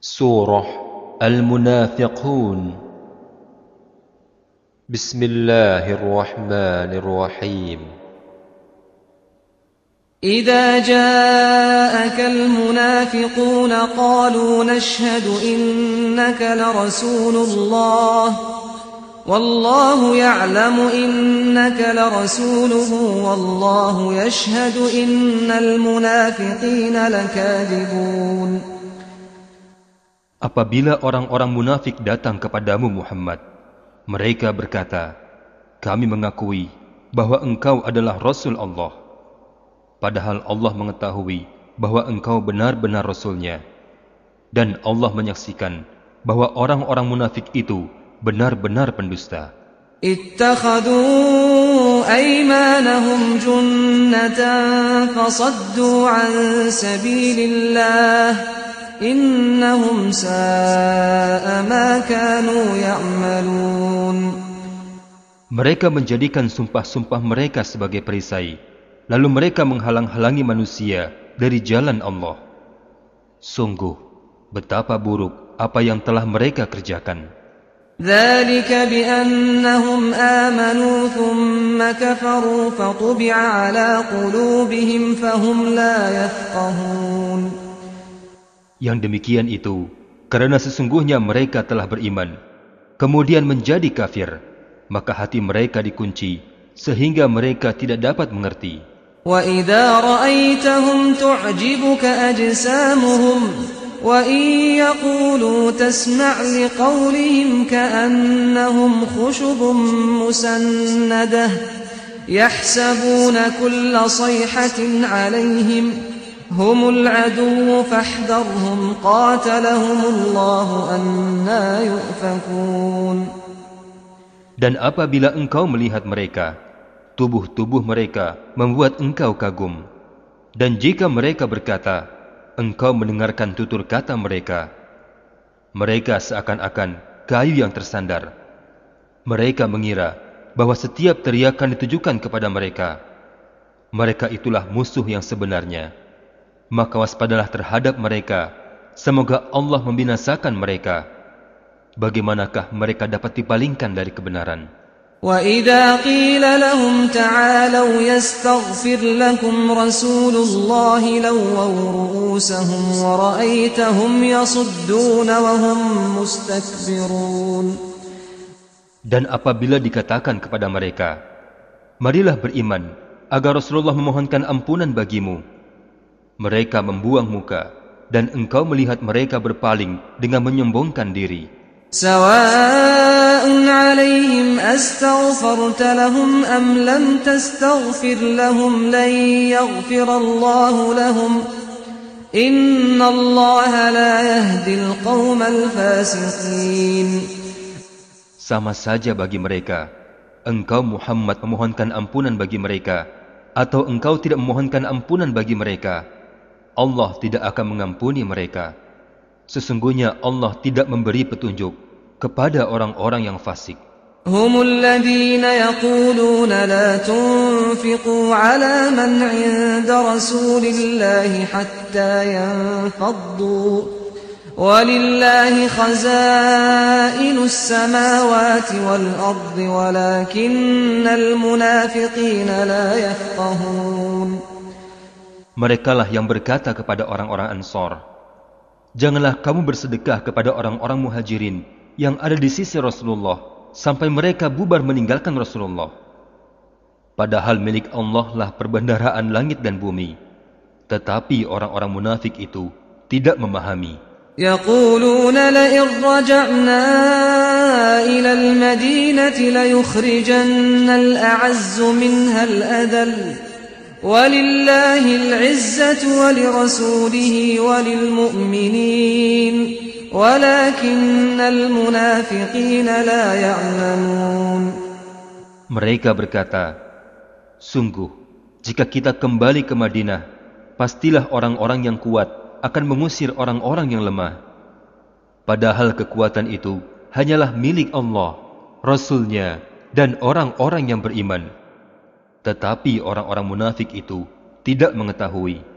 Surah Al-Munafiqun. Bismillahirrahmanirrahim. إذا جاءك المنافقون قالوا نشهد إنك لرسول الله والله يعلم إنك لرسوله والله يشهد إن المنافقين لكاذبون. Apabila orang-orang munafik datang kepadamu Muhammad, mereka berkata, kami mengakui bahwa engkau adalah Rasul Allah. Padahal Allah mengetahui bahwa engkau benar-benar Rasulnya. Dan Allah menyaksikan bahwa orang-orang munafik itu benar-benar pendusta. اتخذوا أيمانهم جنة فصدوا عن سبيل الله إنهم ساء ما كانوا يعملون. Mereka menjadikan sumpah-sumpah mereka sebagai perisai, lalu mereka menghalang-halangi manusia dari jalan Allah. Sungguh, betapa buruk apa yang telah mereka kerjakan. ذلك بأنهم آمنوا ثم كفروا فطبع على قلوبهم فهم لا يفقهون. Yang demikian itu, karena sesungguhnya mereka telah beriman, kemudian menjadi kafir, maka hati mereka dikunci, sehingga mereka tidak dapat mengerti. وَإِذَا رَأَيْتَهُمْ تُعْجِبُكَ أَجْسَامُهُمْ وَإِنْ يَقُولُوا تَسْمَعْ لِقَوْلِهِمْ كَأَنَّهُمْ خُشُبٌ مُّسَنَّدَةٌ يَحْسَبُونَ كُلَّ صَيْحَةٍ عَلَيْهِمْ هُمُ الْعَدُوُّ فَاحْذَرْهُمْ قَاتَلَهُمُ اللَّهُ أَنَّىٰ يُؤْفَكُونَ. Dan apabila engkau melihat mereka, tubuh-tubuh mereka membuat engkau kagum. Dan jika mereka berkata, engkau mendengarkan tutur kata mereka, mereka seakan-akan kayu yang tersandar. Mereka mengira bahwa setiap teriakan ditujukan kepada mereka. Mereka itulah musuh yang sebenarnya. Maka waspadalah terhadap mereka. Semoga Allah membinasakan mereka. Bagaimanakah mereka dapat dipalingkan dari kebenaran? وَإِذَا قِيلَ لَهُمْ تَعَالَوْا يَسْتَغْفِرْ لَكُمْ رَسُولُ اللَّهِ لَوَّوْا رُءُوسَهُمْ وَرَأَيْتَهُمْ يَصُدُّونَ وَهُمْ مُسْتَكْبِرُونَ. Dan apabila dikatakan kepada mereka, marilah beriman agar Rasulullah memohonkan ampunan bagimu, mereka membuang muka, dan engkau melihat mereka berpaling dengan menyombongkan diri. سواء عليهم أستغفرت لهم أم لم تستغفر لهم لن يغفر الله لهم إن الله لا يهدي القوم الفاسقين. Sama saja bagi mereka, engkau Muhammad memohonkan ampunan bagi mereka, atau engkau tidak memohonkan ampunan bagi mereka, Allah tidak akan mengampuni mereka. Sesungguhnya Allah tidak memberi petunjuk kepada orang-orang yang fasik. هم الذين يقولون لا تنفقوا على من عند رسول الله حتى ينفضوا ولله خزائن السماوات والأرض ولكن المنافقين لا يفقهون. Merekalah yang berkata kepada orang-orang Ansar, janganlah kamu bersedekah kepada orang-orang muhajirin yang ada di sisi Rasulullah sampai mereka bubar meninggalkan Rasulullah. Padahal milik Allah lah perbendaharaan langit dan bumi. Tetapi orang-orang munafik itu tidak memahami. يقولون لئن رجعنا إلى المدينة ليخرجن الأعز منها الأذل ولله العزة ولرسوله وللمؤمنين ولكن المنافقين لا يعلمون. Mereka berkata, sungguh, jika kita kembali ke Madinah, pastilah orang-orang yang kuat akan mengusir orang-orang yang lemah. Padahal kekuatan itu hanyalah milik Allah, Rasul-Nya, dan orang-orang yang beriman. Tetapi orang-orang munafik itu tidak mengetahui.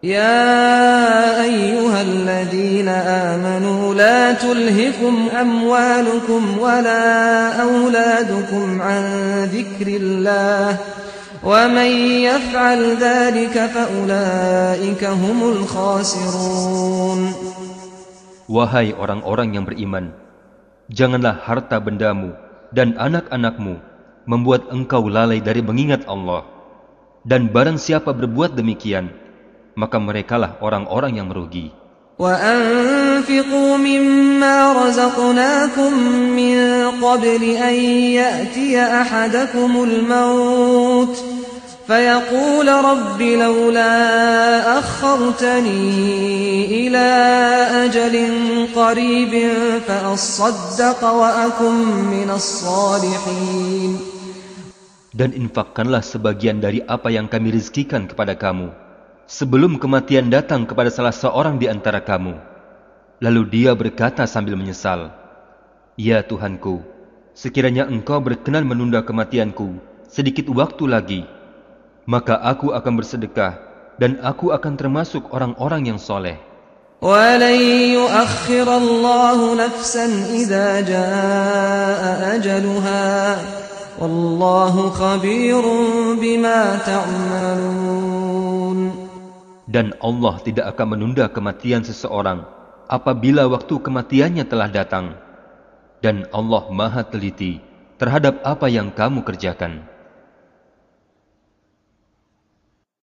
يا أيها الذين آمنوا لا تلهكم أموالكم ولا أولادكم عن ذكر الله ومن يفعل ذلك فأولئك هم الخاسرون. Wahai orang-orang yang beriman, janganlah harta bendamu dan anak-anakmu membuat engkau lalai dari mengingat Allah. Dan barang siapa berbuat demikian, maka merekalah orang-orang yang merugi. وَأَنفِقُوا مِمَّا رَزَقْنَاكُمْ مِنْ قَبْلِ أَنْ يَأْتِيَ أَحَدَكُمُ الْمَوْتُ فَيَقُولَ رَبِّ لَوْلَا أَخَّرْتَنِي إِلَى أَجَلٍ قَرِيبٍ فَأَصَّدَّقَ وَأَكُنْ مِنَ الصَّالِحِينَ. Dan infakkanlah sebagian dari apa yang kami rizkikan kepada kamu, sebelum kematian datang kepada salah seorang di antara kamu. Lalu dia berkata sambil menyesal, "Ya Tuhanku, sekiranya engkau berkenan menunda kematianku sedikit waktu lagi, maka aku akan bersedekah dan aku akan termasuk orang-orang yang soleh." وَلَنْ يُؤَخِّرَ اللَّهُ نَفْسًا إِذَا جَاءَ أَجَلُهَا وَاللَّهُ خَبِيرٌ بِمَا تَعْمَلُونَ. Dan Allah tidak akan menunda kematian seseorang apabila waktu kematiannya telah datang. Dan Allah Maha teliti terhadap apa yang kamu kerjakan.